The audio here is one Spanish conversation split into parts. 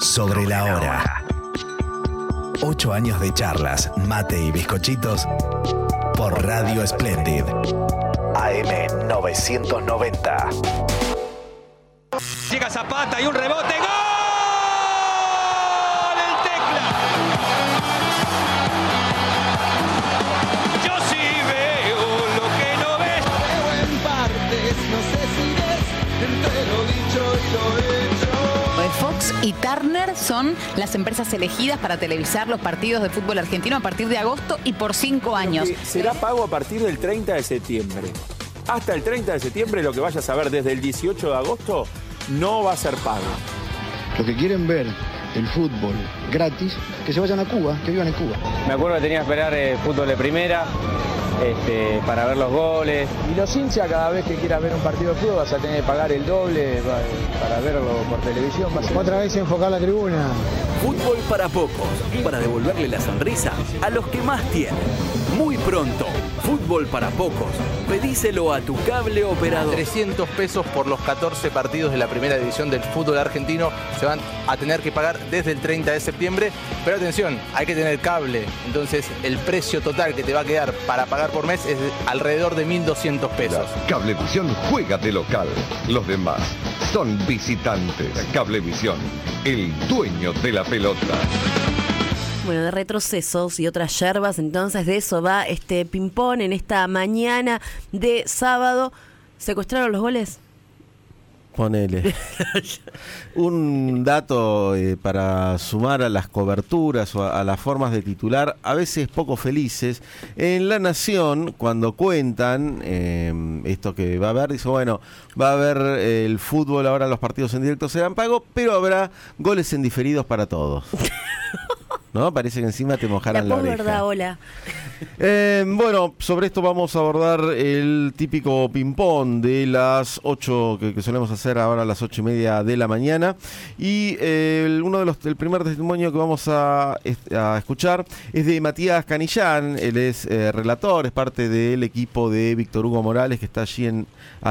Sobre la hora. 8 años de charlas, mate y bizcochitos por Radio Splendid. AM 990. Llega Zapata y un rebote. ¡Gol! ¡El Tecla! Yo sí veo lo que no ves. Veo en partes, no sé si ves entre lo dicho y lo hecho. Fox y Turner son las empresas elegidas para televisar los partidos de fútbol argentino a partir de agosto y por 5 años. Será pago a partir del 30 de septiembre. Hasta el 30 de septiembre, lo que vayas a ver desde el 18 de agosto no va a ser pago. Los que quieren ver el fútbol gratis, que se vayan a Cuba, que vivan en Cuba. Me acuerdo que tenía que esperar fútbol de primera para ver los goles. Y los hinchas, cada vez que quieras ver un partido de fútbol vas a tener que pagar el doble para verlo por televisión. Otra vez enfocar la tribuna. Fútbol para pocos, para devolverle la sonrisa a los que más tienen. Muy pronto, fútbol para pocos. Pedíselo a tu cable operador. 300 pesos por los 14 partidos de la primera división del fútbol argentino se van a tener que pagar desde el 30 de septiembre. Pero atención, hay que tener cable. Entonces el precio total que te va a quedar para pagar por mes es alrededor de 1.200 pesos. Cablevisión juega de local. Los demás son visitantes. Cablevisión, el dueño de la pelota. Bueno, de retrocesos y otras yerbas, entonces de eso va este ping-pong en esta mañana de sábado. ¿Secuestraron los goles? Ponele. Un dato para sumar a las coberturas o a las formas de titular, a veces poco felices. En La Nación, cuando cuentan esto que va a haber, dice, bueno, va a haber el fútbol, ahora los partidos en directo serán pago, pero habrá goles en diferidos para todos. ¿No? Parece que encima te mojaran la oreja. Verdad, hola. Bueno, sobre esto vamos a abordar el típico ping-pong de las 8 que solemos hacer ahora a las 8:30 de la mañana. Y el primer testimonio que vamos a escuchar es de Matías Canillán. Él es relator, es parte del equipo de Víctor Hugo Morales, que está allí en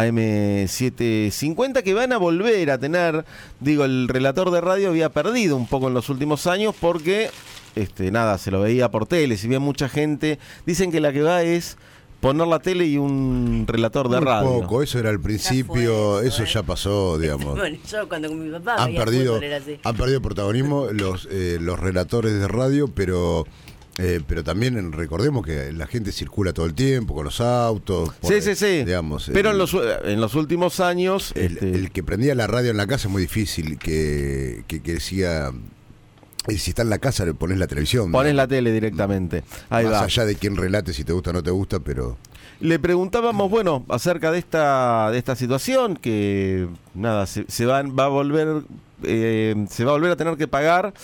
AM750, que van a volver a tener, el relator de radio había perdido un poco en los últimos años porque se lo veía por tele. Si bien mucha gente dicen que la que va es poner la tele y un relator de radio. Muy poco, eso era al principio, eso ya pasó, digamos. Bueno, yo cuando con mi papá han perdido protagonismo los relatores de radio, pero también recordemos que la gente circula todo el tiempo con los autos. Sí. Digamos, pero en los últimos años el que prendía la radio en la casa es muy difícil que decía. Y si está en la casa, le pones la televisión. Pones la tele directamente. Ahí Más va. allá de quién relate, si te gusta o no te gusta, pero... Le preguntábamos, acerca de esta situación, que se va a volver a tener que pagar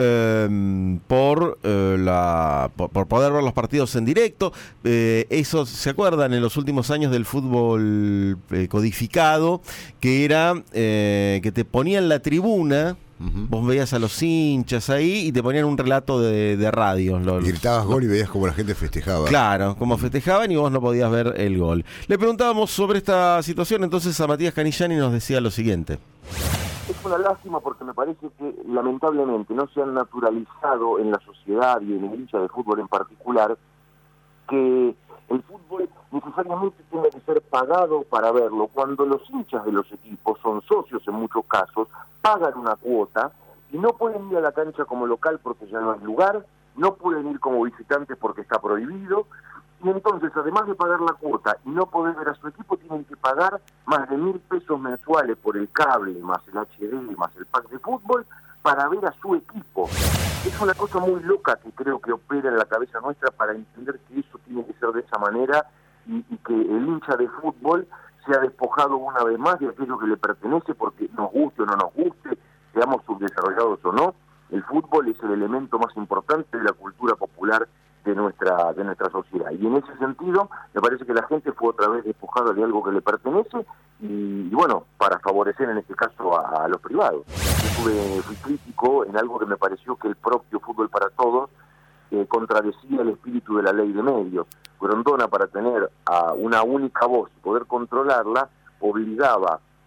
por poder ver los partidos en directo. Eso, ¿se acuerdan? En los últimos años del fútbol codificado, que era que te ponían la tribuna. Vos veías a los hinchas ahí y te ponían un relato de radio. Y gritabas gol y veías cómo la gente festejaba. Claro, cómo festejaban y vos no podías ver el gol. Le preguntábamos sobre esta situación entonces a Matías Canillán y nos decía lo siguiente. Es una lástima porque me parece que lamentablemente no se han naturalizado en la sociedad y en el hincha de fútbol en particular que el fútbol necesariamente tenga que ser pagado para verlo, cuando los hinchas de los equipos son socios en muchos casos, pagan una cuota y no pueden ir a la cancha como local porque ya no hay lugar, no pueden ir como visitantes porque está prohibido, y entonces además de pagar la cuota y no poder ver a su equipo, tienen que pagar más de 1.000 pesos mensuales por el cable, más el HD, más el pack de fútbol, para ver a su equipo. Es una cosa muy loca que creo que opera en la cabeza nuestra para entender que eso tiene que ser de esa manera y que el hincha de fútbol sea despojado una vez más de aquello que le pertenece, porque nos guste o no nos guste, seamos subdesarrollados o no, el fútbol es el elemento más importante de la cultura popular de nuestra sociedad. Y en ese sentido, me parece que la gente fue otra vez despojada de algo que le pertenece y para favorecer en este caso a los privados. Yo fui crítico en algo que me pareció que el propio Fútbol para Todos contradecía el espíritu de la ley de medios. Grondona, para tener a una única voz y poder controlarla, obligaba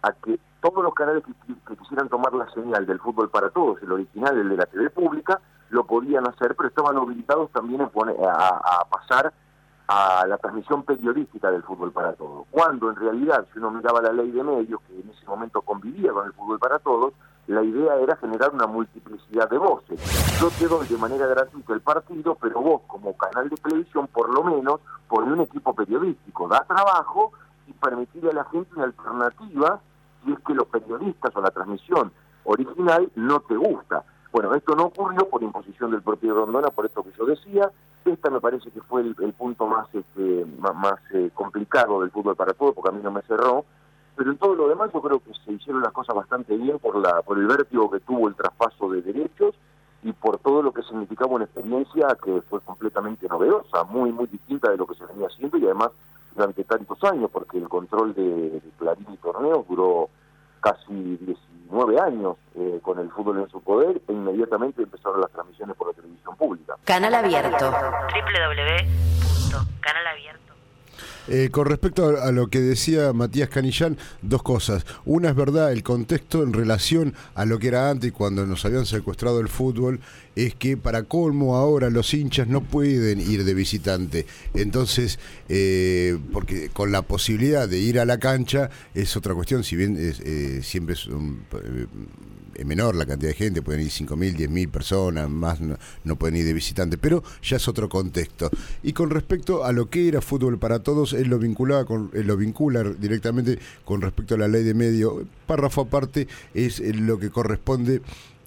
a que todos los canales que quisieran tomar la señal del Fútbol para Todos, el original, el de la TV pública, lo podían hacer, pero estaban obligados también a pasar a la transmisión periodística del Fútbol para Todos. Cuando en realidad, si uno miraba la ley de medios, que en ese momento convivía con el Fútbol para Todos, la idea era generar una multiplicidad de voces. Yo te doy de manera gratuita el partido, pero vos como canal de televisión, por lo menos, poné un equipo periodístico, da trabajo y permitirle a la gente una alternativa si es que los periodistas o la transmisión original no te gusta. Bueno, esto no ocurrió por imposición del propio Rondona, por esto que yo decía. Esta me parece que fue el punto más complicado del Fútbol para Todos, porque a mí no me cerró. Pero en todo lo demás yo creo que se hicieron las cosas bastante bien por el vértigo que tuvo el traspaso de derechos y por todo lo que significaba una experiencia que fue completamente novedosa, muy muy distinta de lo que se venía haciendo y además durante tantos años, porque el control de Clarín y Torneos duró casi 19 años con el fútbol en su poder e inmediatamente empezaron las transmisiones por la televisión pública. Canal abierto. www.canalabierto. Con respecto a lo que decía Matías Canillán, dos cosas. Una es verdad, el contexto en relación a lo que era antes, cuando nos habían secuestrado el fútbol, es que para colmo ahora los hinchas no pueden ir de visitante. Entonces, porque con la posibilidad de ir a la cancha es otra cuestión, si bien siempre es menor la cantidad de gente, pueden ir 5.000, 10.000 personas, más no pueden ir de visitante, pero ya es otro contexto. Y con respecto a lo que era Fútbol para Todos, él lo vincula directamente con respecto a la ley de medio. Párrafo aparte es lo que corresponde,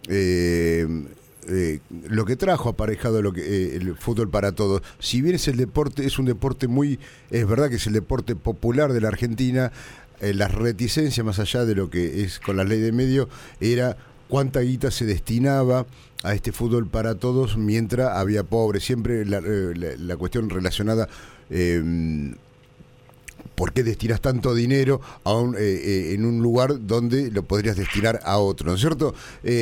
lo que trajo aparejado el Fútbol para Todos. Si bien es un deporte es verdad que es el deporte popular de la Argentina, las reticencias, más allá de lo que es con la ley de medio, era cuánta guita se destinaba a este Fútbol para Todos mientras había pobres. Siempre la cuestión relacionada, ¿por qué destinas tanto dinero en un lugar donde lo podrías destinar a otro? ¿No es cierto?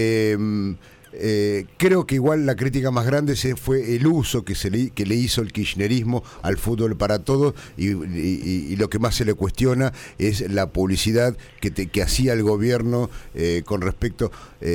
Creo que igual la crítica más grande fue el uso que le hizo el kirchnerismo al Fútbol para Todos y lo que más se le cuestiona es la publicidad que hacía el gobierno con respecto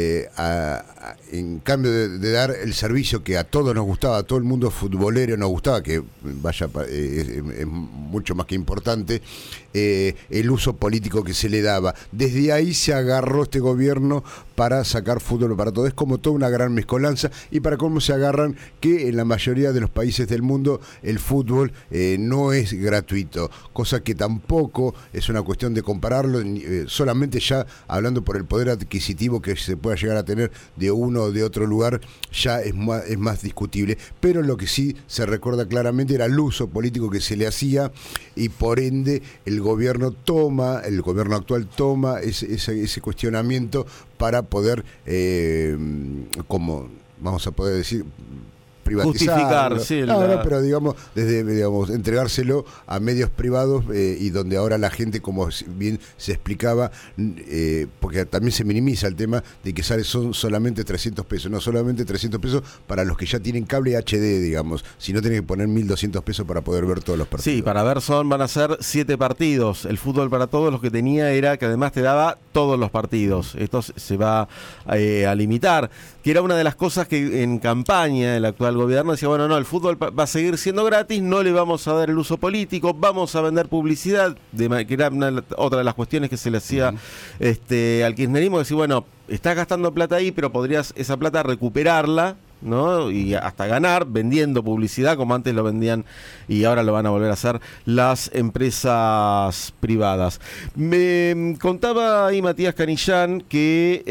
en cambio de dar el servicio que a todos nos gustaba, a todo el mundo futbolero nos gustaba, que es mucho más que importante, el uso político que se le daba. Desde ahí se agarró este gobierno para sacar Fútbol para Todos. Es como toda una gran mezcolanza, y para cómo se agarran que en la mayoría de los países del mundo el fútbol no es gratuito, cosa que tampoco es una cuestión de compararlo, solamente ya hablando por el poder adquisitivo que se pueda llegar a tener de uno o de otro lugar, ya es más discutible, pero lo que sí se recuerda claramente era el uso político que se le hacía, y por ende el gobierno actual toma ese cuestionamiento para poder, como vamos a poder decir, privatizarlo. Justificar, pero digamos, entregárselo a medios privados, y donde ahora la gente, como bien se explicaba, porque también se minimiza el tema de que son solamente 300 pesos, no solamente 300 pesos para los que ya tienen cable HD, digamos, sino tienen que poner 1.200 pesos para poder ver todos los partidos. Sí, para ver van a ser 7 partidos. El Fútbol para Todos lo que tenía era que además te daba todos los partidos. Esto se va a limitar, que era una de las cosas que en campaña el actual gobierno decía, bueno, no, el fútbol va a seguir siendo gratis, no le vamos a dar el uso político, vamos a vender publicidad, que era otra de las cuestiones que se le hacía al kirchnerismo, decir, bueno, estás gastando plata ahí, pero podrías esa plata recuperarla, ¿no? Y hasta ganar vendiendo publicidad como antes lo vendían, y ahora lo van a volver a hacer las empresas privadas. Me contaba ahí Matías Canillán que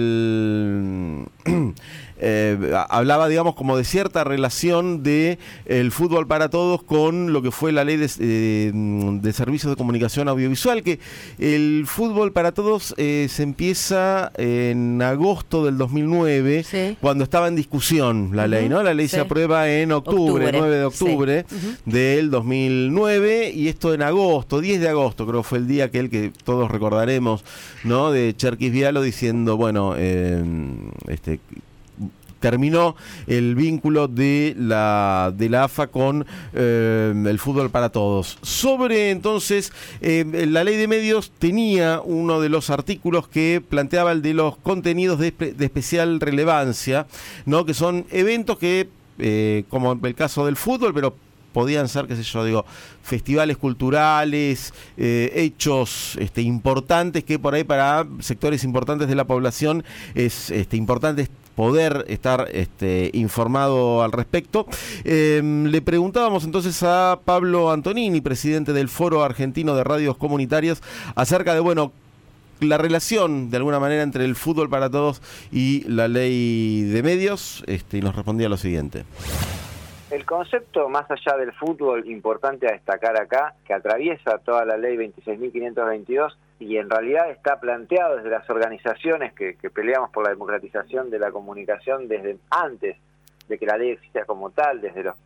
hablaba, digamos, como de cierta relación de el Fútbol para Todos con lo que fue la ley de servicios de comunicación audiovisual, que el Fútbol para Todos se empieza en agosto del 2009, sí, cuando estaba en discusión la ley, ¿no? La ley se aprueba en octubre, 9 de octubre del 2009, y esto en agosto, 10 de agosto creo fue el día que todos recordaremos, ¿no? De Cherkis Vialo diciendo, bueno, terminó el vínculo de la AFA con el fútbol para todos. Sobre entonces, la ley de medios tenía uno de los artículos que planteaba el de los contenidos de especial relevancia, ¿no? Que son eventos que, como el caso del fútbol, pero podían ser, qué sé yo, digo, festivales culturales, hechos importantes que por ahí para sectores importantes de la población es importante poder estar informado al respecto. Le preguntábamos entonces a Pablo Antonini, presidente del Foro Argentino de Radios Comunitarias, acerca de, bueno, la relación de alguna manera entre el fútbol para todos y la ley de medios, y nos respondía lo siguiente. El concepto, más allá del fútbol, importante a destacar acá, que atraviesa toda la ley 26.522 y en realidad está planteado desde las organizaciones que peleamos por la democratización de la comunicación desde antes de que la ley exista como tal, desde los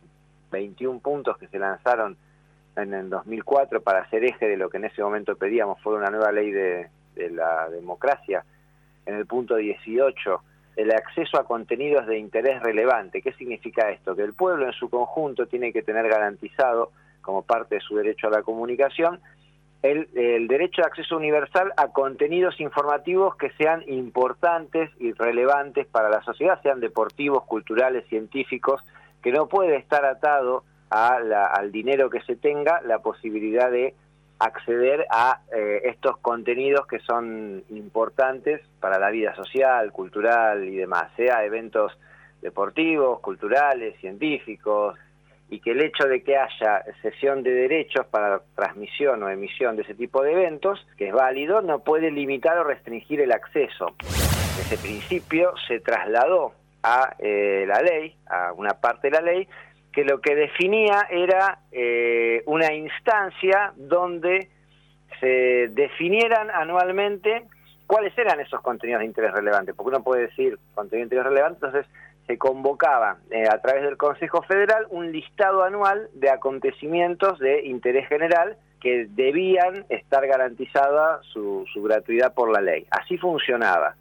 21 puntos que se lanzaron en el 2004 para hacer eje de lo que en ese momento pedíamos, fue una nueva ley de la democracia. En el punto 18, el acceso a contenidos de interés relevante. ¿Qué significa esto? Que el pueblo en su conjunto tiene que tener garantizado, como parte de su derecho a la comunicación, el derecho de acceso universal a contenidos informativos que sean importantes y relevantes para la sociedad, sean deportivos, culturales, científicos, que no puede estar atado al dinero que se tenga la posibilidad de acceder a estos contenidos que son importantes para la vida social, cultural y demás, sea eventos deportivos, culturales, científicos, y que el hecho de que haya cesión de derechos para transmisión o emisión de ese tipo de eventos, que es válido, no puede limitar o restringir el acceso. Ese principio se trasladó a la ley, a una parte de la ley, que lo que definía era una instancia donde se definieran anualmente cuáles eran esos contenidos de interés relevante, porque uno puede decir contenido de interés relevante, entonces se convocaba a través del Consejo Federal un listado anual de acontecimientos de interés general que debían estar garantizada su gratuidad por la ley. Así funcionaba.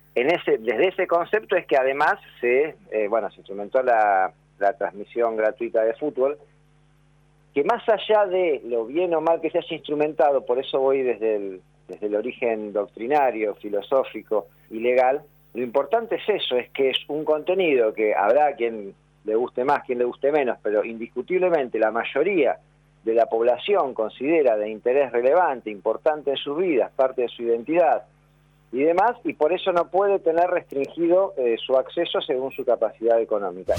Desde ese concepto es que además se instrumentó la transmisión gratuita de fútbol, que más allá de lo bien o mal que se haya instrumentado, por eso voy desde el origen doctrinario, filosófico y legal, lo importante es eso, es que es un contenido que habrá quien le guste más, quien le guste menos, pero indiscutiblemente la mayoría de la población considera de interés relevante, importante en sus vidas, parte de su identidad y demás, y por eso no puede tener restringido su acceso según su capacidad económica.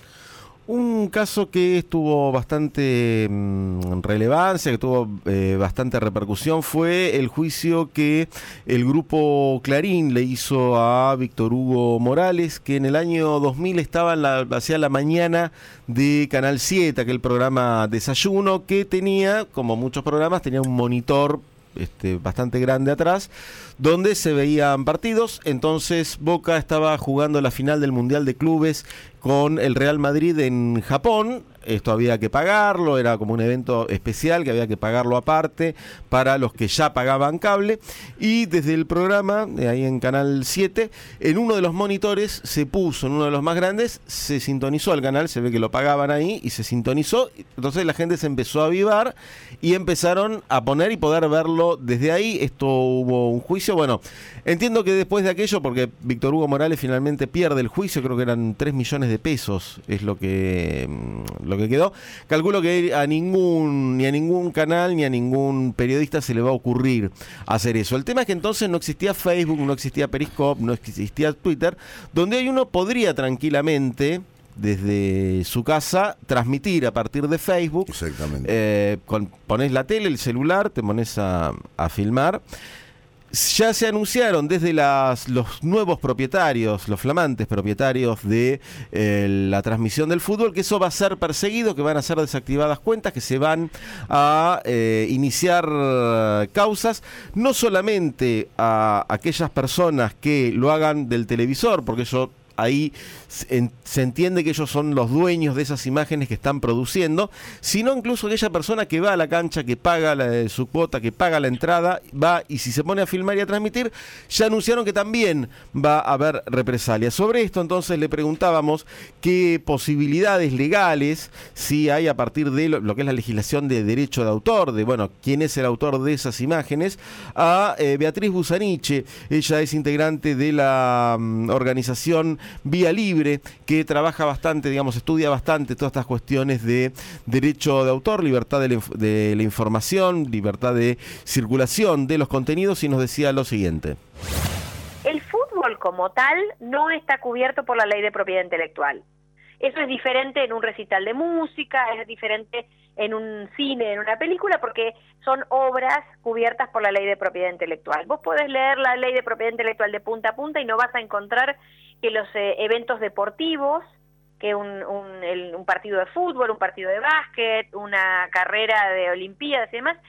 Un caso que tuvo bastante relevancia, que tuvo bastante repercusión, fue el juicio que el grupo Clarín le hizo a Víctor Hugo Morales, que en el año 2000 estaba hacia la mañana de Canal 7, aquel programa Desayuno, que tenía, como muchos programas, tenía un monitor bastante grande atrás, donde se veían partidos. Entonces Boca estaba jugando la final del Mundial de Clubes con el Real Madrid en Japón. Esto había que pagarlo, era como un evento especial que había que pagarlo aparte para los que ya pagaban cable. Y desde el programa, ahí en Canal 7, en uno de los monitores se puso, en uno de los más grandes, se sintonizó el canal, se ve que lo pagaban ahí y se sintonizó. Entonces la gente se empezó a avivar y empezaron a poner y poder verlo desde ahí. Esto hubo un juicio. Bueno, entiendo que después de aquello, porque Víctor Hugo Morales finalmente pierde el juicio, creo que eran 3 millones de pesos, es lo que quedó. Calculo que ni a ningún canal ni a ningún periodista se le va a ocurrir hacer eso. El tema es que entonces no existía Facebook, no existía Periscope, no existía Twitter, donde uno podría tranquilamente desde su casa transmitir a partir de Facebook. Exactamente. Ponés la tele, el celular, te pones a filmar. Ya se anunciaron desde los nuevos propietarios, los flamantes propietarios de la transmisión del fútbol, que eso va a ser perseguido, que van a ser desactivadas cuentas, que se van a iniciar causas, no solamente a aquellas personas que lo hagan del televisor, porque eso ahí se entiende que ellos son los dueños de esas imágenes que están produciendo, sino incluso aquella persona que va a la cancha, que paga su cuota, que paga la entrada, va y si se pone a filmar y a transmitir, ya anunciaron que también va a haber represalias. Sobre esto entonces le preguntábamos qué posibilidades legales si hay a partir de lo que es la legislación de derecho de autor, de bueno, quién es el autor de esas imágenes, a Beatriz Busaniche. Ella es integrante de la organización Vía Libre, que trabaja bastante, digamos, estudia bastante todas estas cuestiones de derecho de autor, libertad de la información, libertad de circulación de los contenidos, y nos decía lo siguiente. El fútbol como tal no está cubierto por la ley de propiedad intelectual. Eso es diferente en un recital de música, es diferente en un cine, en una película, porque son obras cubiertas por la ley de propiedad intelectual. Vos podés leer la ley de propiedad intelectual de punta a punta y no vas a encontrar que los eventos deportivos, que un partido de fútbol, un partido de básquet, una carrera de olimpiadas y demás,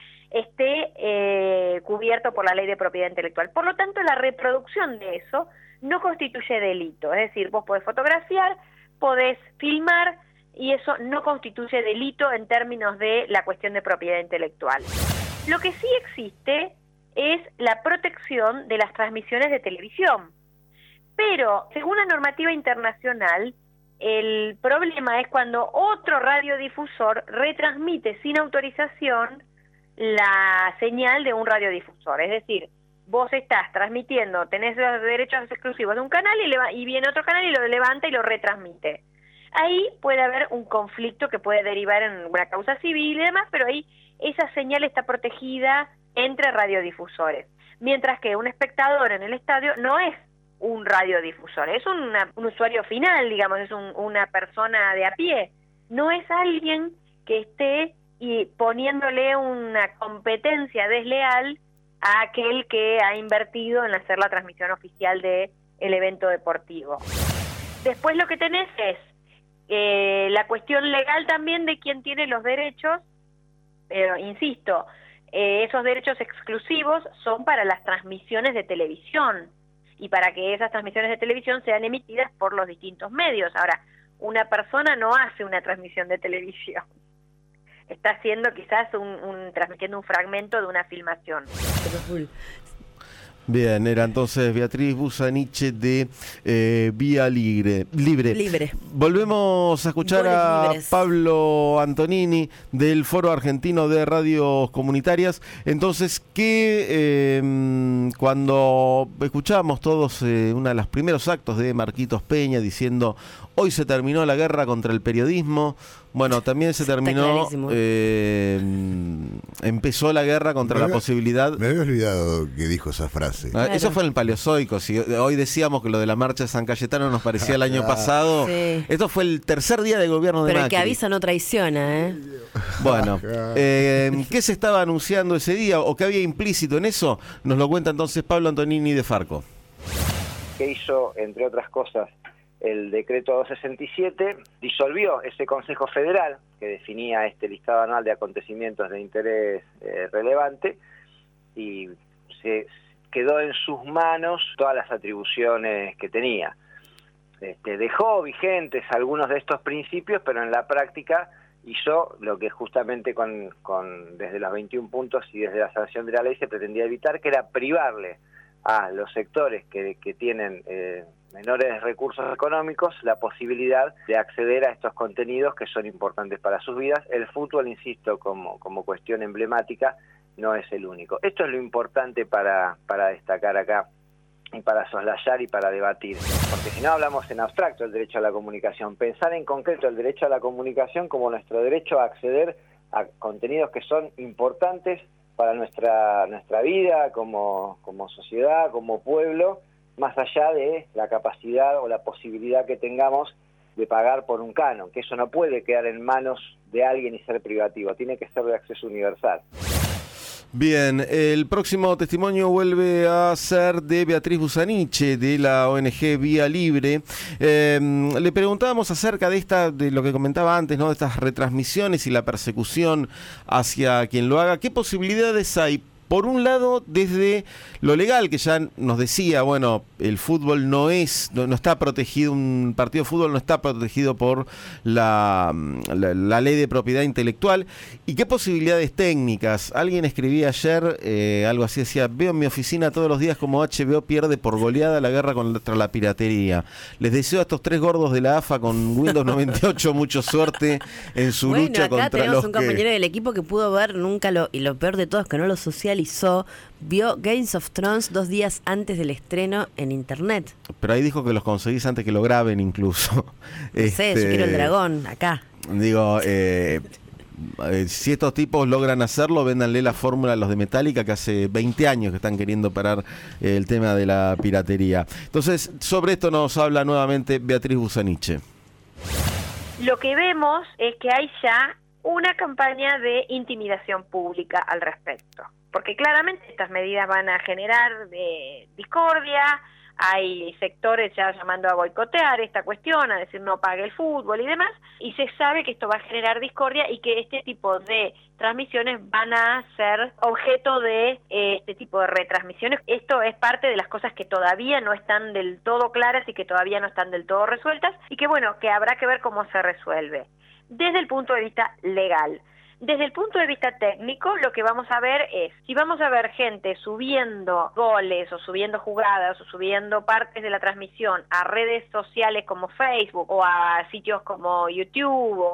esté cubierto por la ley de propiedad intelectual. Por lo tanto, la reproducción de eso no constituye delito. Es decir, vos podés fotografiar, podés filmar, y eso no constituye delito en términos de la cuestión de propiedad intelectual. Lo que sí existe es la protección de las transmisiones de televisión. Pero, según la normativa internacional, el problema es cuando otro radiodifusor retransmite sin autorización la señal de un radiodifusor. Es decir, vos estás transmitiendo, tenés los derechos exclusivos de un canal y viene otro canal y lo levanta y lo retransmite. Ahí puede haber un conflicto que puede derivar en una causa civil y demás, pero ahí esa señal está protegida entre radiodifusores. Mientras que un espectador en el estadio no es un radiodifusor, es un usuario final, digamos, es una persona de a pie. No es alguien que esté poniéndole una competencia desleal a aquel que ha invertido en hacer la transmisión oficial del evento deportivo. Después lo que tenés es la cuestión legal también de quién tiene los derechos, pero insisto, esos derechos exclusivos son para las transmisiones de televisión y para que esas transmisiones de televisión sean emitidas por los distintos medios. Ahora, una persona no hace una transmisión de televisión, está haciendo quizás transmitiendo un fragmento de una filmación. Bien, era entonces Beatriz Busaniche de Vía Libre. Volvemos a escuchar a Pablo Antonini del Foro Argentino de Radios Comunitarias. Entonces, que cuando escuchábamos todos uno de los primeros actos de Marquitos Peña diciendo hoy se terminó la guerra contra el periodismo, bueno, también se terminó, empezó la guerra contra la posibilidad. Me había olvidado que dijo esa frase. Claro. Eso fue en el Paleozoico. Si hoy decíamos que lo de la marcha de San Cayetano nos parecía el año pasado, sí. Esto fue el tercer día de gobierno de Macri. Pero el que avisa no traiciona, ¿eh? Bueno, ¿qué se estaba anunciando ese día o qué había implícito en eso? Nos lo cuenta entonces Pablo Antonini de Farco. Que hizo, entre otras cosas, el decreto 267, disolvió ese Consejo Federal que definía este listado anual de acontecimientos de interés relevante y se quedó en sus manos todas las atribuciones que tenía. Dejó vigentes algunos de estos principios, pero en la práctica hizo lo que justamente desde los 21 puntos y desde la sanción de la ley se pretendía evitar, que era privarle a los sectores que tienen menores recursos económicos la posibilidad de acceder a estos contenidos que son importantes para sus vidas. El fútbol, insisto, como cuestión emblemática, no es el único. Esto es lo importante para destacar acá y para soslayar y para debatir, porque si no hablamos en abstracto del derecho a la comunicación, pensar en concreto el derecho a la comunicación como nuestro derecho a acceder a contenidos que son importantes para nuestra vida como sociedad, como pueblo, más allá de la capacidad o la posibilidad que tengamos de pagar por un canon, que eso no puede quedar en manos de alguien y ser privativo, tiene que ser de acceso universal. Bien, el próximo testimonio vuelve a ser de Beatriz Busaniche de la ONG Vía Libre. Le preguntábamos acerca de lo que comentaba antes, ¿no? De estas retransmisiones y la persecución hacia quien lo haga. ¿Qué posibilidades hay Por un lado, desde lo legal, que ya nos decía, bueno, el fútbol no está protegido, un partido de fútbol no está protegido por la ley de propiedad intelectual. ¿Y qué posibilidades técnicas? Alguien escribía ayer algo así, decía, veo en mi oficina todos los días como HBO pierde por goleada la guerra contra la piratería. Les deseo a estos 3 gordos de la AFA con Windows 98 mucha suerte en su lucha contra acá tenemos los un compañero del equipo que pudo ver y lo peor de todo es que no lo socializó, vio Games of Thrones 2 días antes del estreno en internet. Pero ahí dijo que los conseguís antes que lo graben incluso. No sé, yo quiero el dragón, acá. Digo, si estos tipos logran hacerlo, véndanle la fórmula a los de Metallica, que hace 20 años que están queriendo parar el tema de la piratería. Entonces, sobre esto nos habla nuevamente Beatriz Busaniche. Lo que vemos es que hay ya una campaña de intimidación pública al respecto, porque claramente estas medidas van a generar discordia. Hay sectores ya llamando a boicotear esta cuestión, a decir no pague el fútbol y demás, y se sabe que esto va a generar discordia y que este tipo de transmisiones van a ser objeto de este tipo de retransmisiones. Esto es parte de las cosas que todavía no están del todo claras y que todavía no están del todo resueltas, y que bueno, que habrá que ver cómo se resuelve. Desde el punto de vista legal. Desde el punto de vista técnico, lo que vamos a ver es, si vamos a ver gente subiendo goles o subiendo jugadas o subiendo partes de la transmisión a redes sociales como Facebook o a sitios como YouTube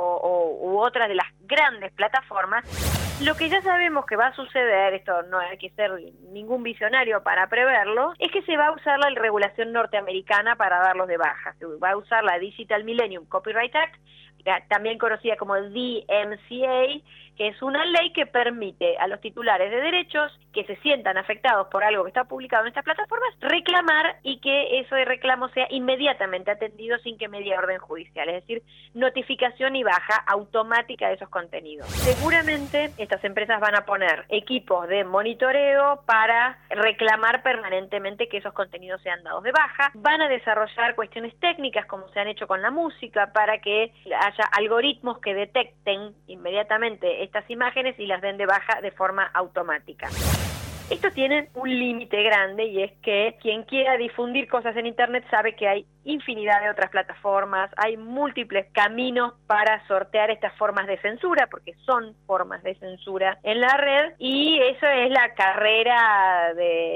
u otras de las grandes plataformas, lo que ya sabemos que va a suceder, esto no hay que ser ningún visionario para preverlo, es que se va a usar la regulación norteamericana para darlos de baja. Se va a usar la Digital Millennium Copyright Act, también conocida como DMCA, que es una ley que permite a los titulares de derechos que se sientan afectados por algo que está publicado en estas plataformas, reclamar y que ese reclamo sea inmediatamente atendido sin que medie orden judicial, es decir, notificación y baja automática de esos contenidos. Seguramente estas empresas van a poner equipos de monitoreo para reclamar permanentemente que esos contenidos sean dados de baja, van a desarrollar cuestiones técnicas como se han hecho con la música para que haya algoritmos que detecten inmediatamente estas imágenes y las den de baja de forma automática. Estos tienen un límite grande y es que quien quiera difundir cosas en internet sabe que hay infinidad de otras plataformas, hay múltiples caminos para sortear estas formas de censura, porque son formas de censura en la red, y eso es la carrera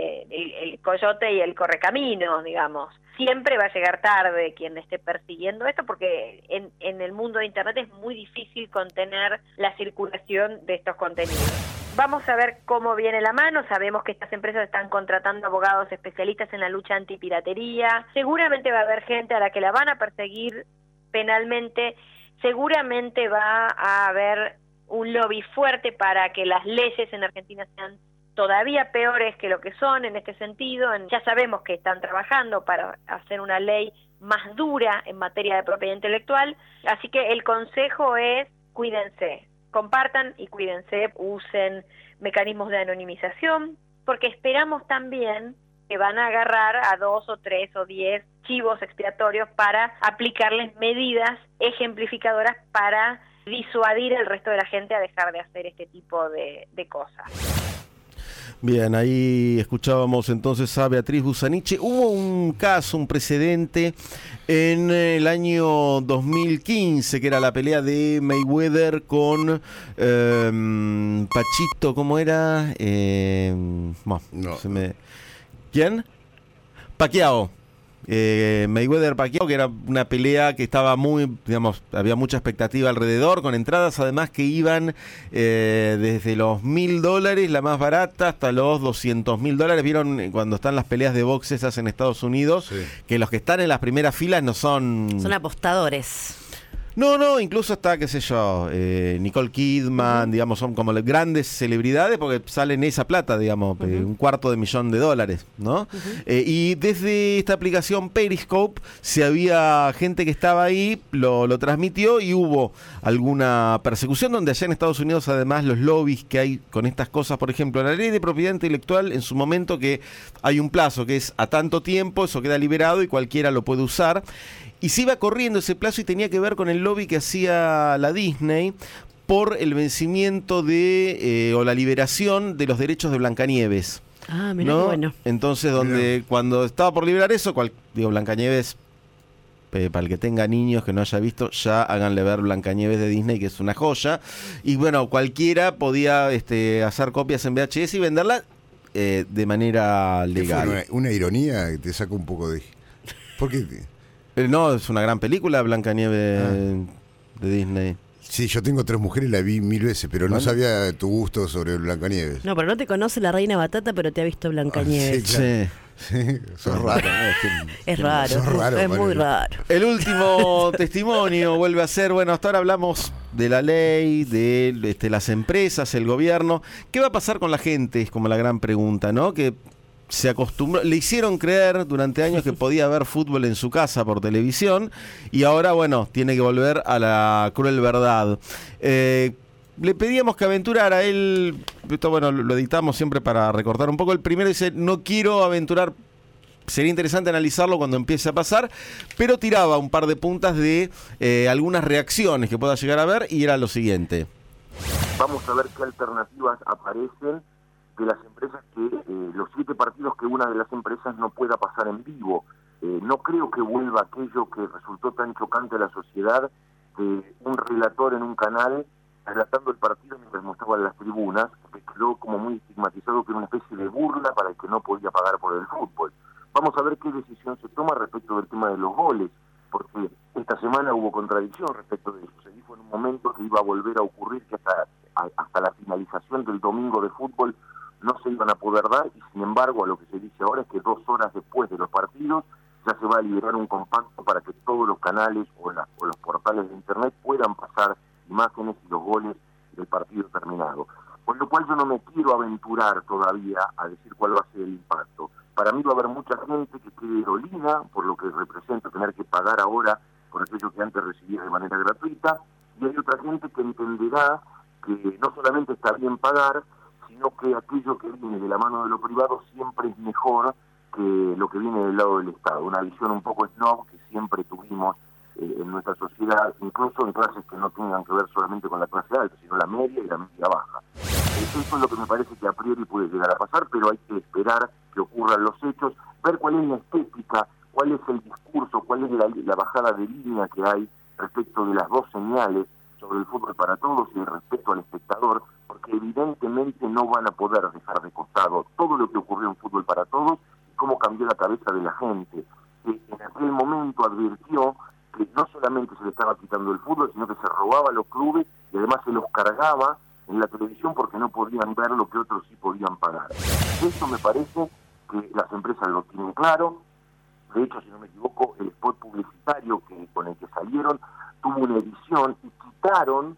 del coyote y el correcaminos, digamos. Siempre va a llegar tarde quien esté persiguiendo esto, porque en el mundo de internet es muy difícil contener la circulación de estos contenidos. Vamos a ver cómo viene la mano. Sabemos que estas empresas están contratando abogados especialistas en la lucha antipiratería. Seguramente va a haber gente a la que la van a perseguir penalmente. Seguramente va a haber un lobby fuerte para que las leyes en Argentina sean todavía peores que lo que son en este sentido. Ya sabemos que están trabajando para hacer una ley más dura en materia de propiedad intelectual. Así que el consejo es cuídense. Compartan y cuídense, usen mecanismos de anonimización, porque esperamos también que van a agarrar a 2 o 3 o 10 chivos expiatorios para aplicarles medidas ejemplificadoras para disuadir al resto de la gente a dejar de hacer este tipo de cosas. Bien, ahí escuchábamos entonces a Beatriz Busaniche. Hubo un caso, un precedente en el año 2015, que era la pelea de Mayweather con Pachito, ¿cómo era? ¿Quién? Pacquiao. Mayweather-Pacquiao, que era una pelea que estaba muy, digamos, había mucha expectativa alrededor, con entradas además que iban desde los $1.000, la más barata, hasta los $200.000. Vieron cuando están las peleas de box esas en Estados Unidos, sí, que los que están en las primeras filas no son... Son apostadores. No, incluso está, qué sé yo, Nicole Kidman, digamos, son como las grandes celebridades porque salen esa plata, digamos, $250,000, ¿no? Y desde esta aplicación Periscope, si había gente que estaba ahí, lo transmitió y hubo alguna persecución, donde allá en Estados Unidos, además, los lobbies que hay con estas cosas, por ejemplo, la ley de propiedad intelectual, en su momento que hay un plazo que es a tanto tiempo, eso queda liberado y cualquiera lo puede usar. Y se iba corriendo ese plazo y tenía que ver con el lobby que hacía la Disney por el vencimiento de o la liberación de los derechos de Blancanieves. Ah, mirá, ¿no? qué bueno. Entonces, cuando estaba por liberar eso, Blancanieves, para el que tenga niños que no haya visto, ya háganle ver Blancanieves de Disney, que es una joya. Y bueno, cualquiera podía hacer copias en VHS y venderla de manera legal. Fue una ironía que te saca un poco de... ¿Por qué? No, es una gran película, Blancanieves de Disney. Sí, yo tengo 3 mujeres y la vi 1000 veces, pero no sabía tu gusto sobre Blancanieves. No, pero no te conoce la Reina Batata, pero te ha visto Blancanieves. Sí, claro. Sí, sos raro, ¿no? Es raro, es muy raro. El último testimonio vuelve a ser, bueno, hasta ahora hablamos de la ley, de las empresas, el gobierno. ¿Qué va a pasar con la gente? Es como la gran pregunta, ¿no? Que se acostumbró, le hicieron creer durante años que podía ver fútbol en su casa por televisión y ahora, bueno, tiene que volver a la cruel verdad. Le pedíamos que aventurara, él, esto bueno, lo editamos siempre para recortar un poco. El primero dice, no quiero aventurar, sería interesante analizarlo cuando empiece a pasar, pero tiraba un par de puntas de algunas reacciones que pueda llegar a ver y era lo siguiente. Vamos a ver qué alternativas aparecen de las empresas que los 7 partidos que una de las empresas no pueda pasar en vivo. No creo que vuelva aquello que resultó tan chocante a la sociedad de un relator en un canal relatando el partido mientras mostraban las tribunas, que quedó como muy estigmatizado, que era una especie de burla para el que no podía pagar por el fútbol. Vamos a ver qué decisión se toma respecto del tema de los goles, porque esta semana hubo contradicción respecto de eso. Se dijo en un momento que iba a volver a ocurrir, que hasta la finalización del domingo de fútbol no se iban a poder dar, y sin embargo a lo que se dice ahora es que 2 horas después de los partidos ya se va a liberar un compacto para que todos los canales o los portales de internet puedan pasar imágenes y los goles del partido terminado. Con lo cual yo no me quiero aventurar todavía a decir cuál va a ser el impacto. Para mí va a haber mucha gente que quede dolida por lo que representa tener que pagar ahora por aquello que antes recibía de manera gratuita, y hay otra gente que entenderá que no solamente está bien pagar, sino que aquello que viene de la mano de lo privado siempre es mejor que lo que viene del lado del Estado. Una visión un poco snob que siempre tuvimos en nuestra sociedad, incluso en clases que no tengan que ver solamente con la clase alta, sino la media y la media baja. Eso es lo que me parece que a priori puede llegar a pasar, pero hay que esperar que ocurran los hechos, ver cuál es la estética, cuál es el discurso, cuál es la bajada de línea que hay respecto de las 2 señales sobre el fútbol para todos y el respeto al espectador, porque evidentemente no van a poder dejar de costado todo lo que ocurrió en Fútbol para Todos y cómo cambió la cabeza de la gente, que en aquel momento advirtió que no solamente se le estaba quitando el fútbol, sino que se robaba a los clubes y además se los cargaba en la televisión porque no podían ver lo que otros sí podían pagar. Eso me parece que las empresas lo tienen claro. De hecho, si no me equivoco, el spot publicitario con el que salieron tuvo una edición y quitaron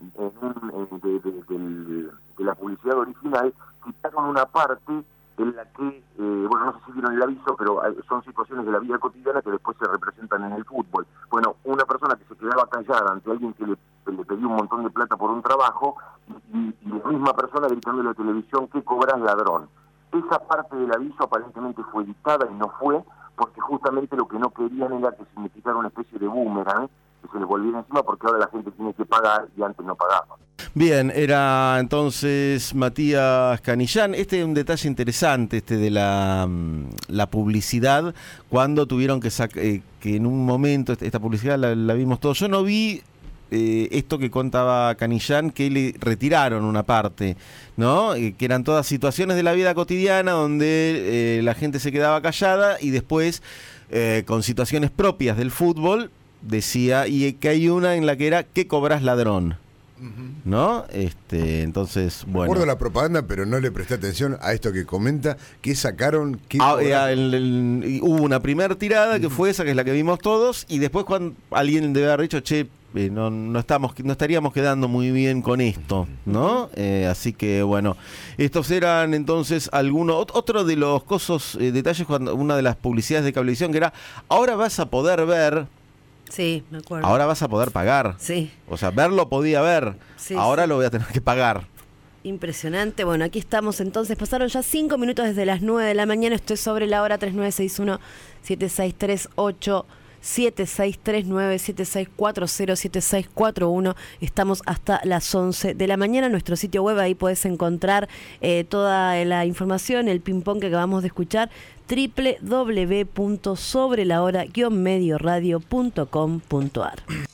de la publicidad original, quitaron una parte en la que, bueno, no sé si vieron el aviso, pero son situaciones de la vida cotidiana que después se representan en el fútbol. Bueno, una persona que se quedaba callada ante alguien que le pedía un montón de plata por un trabajo y la misma persona gritando en la televisión, ¿qué cobras, ladrón? Esa parte del aviso aparentemente fue editada y no fue, porque justamente lo que no querían era que significara una especie de boomerang, que se les volviera encima, porque ahora la gente tiene que pagar y antes no pagaba. Bien, era entonces Matías Canillán. Este es un detalle interesante, de la publicidad, cuando tuvieron que que en un momento, esta publicidad la vimos todos. Yo no vi esto que contaba Canillán, que le retiraron una parte, ¿no? Que eran todas situaciones de la vida cotidiana donde la gente se quedaba callada y después, con situaciones propias del fútbol, decía, y que hay una en la que era, ¿qué cobras, ladrón? ¿No? Entonces, bueno. Recuerdo la propaganda, pero no le presté atención a esto que comenta, que sacaron... hubo una primera tirada que fue esa, que es la que vimos todos, y después cuando alguien debe haber dicho, che, no estaríamos quedando muy bien con esto, ¿no? Así que, bueno, estos eran entonces algunos... Otro de los detalles, cuando una de las publicidades de Cablevisión, que era, ahora vas a poder ver... Sí, me acuerdo. Ahora vas a poder pagar. Sí. O sea, verlo podía ver. Sí, ahora lo voy a tener que pagar. Impresionante. Bueno, aquí estamos entonces. Pasaron ya 5 minutos desde las 9 de la mañana. Esto es Sobre la Hora, 3961-7638. 7639 7640 7641. Estamos hasta las 11 de la mañana. Nuestro sitio web, ahí podés encontrar toda la información, el ping-pong que acabamos de escuchar, www.sobrelahora-medioradio.com.ar.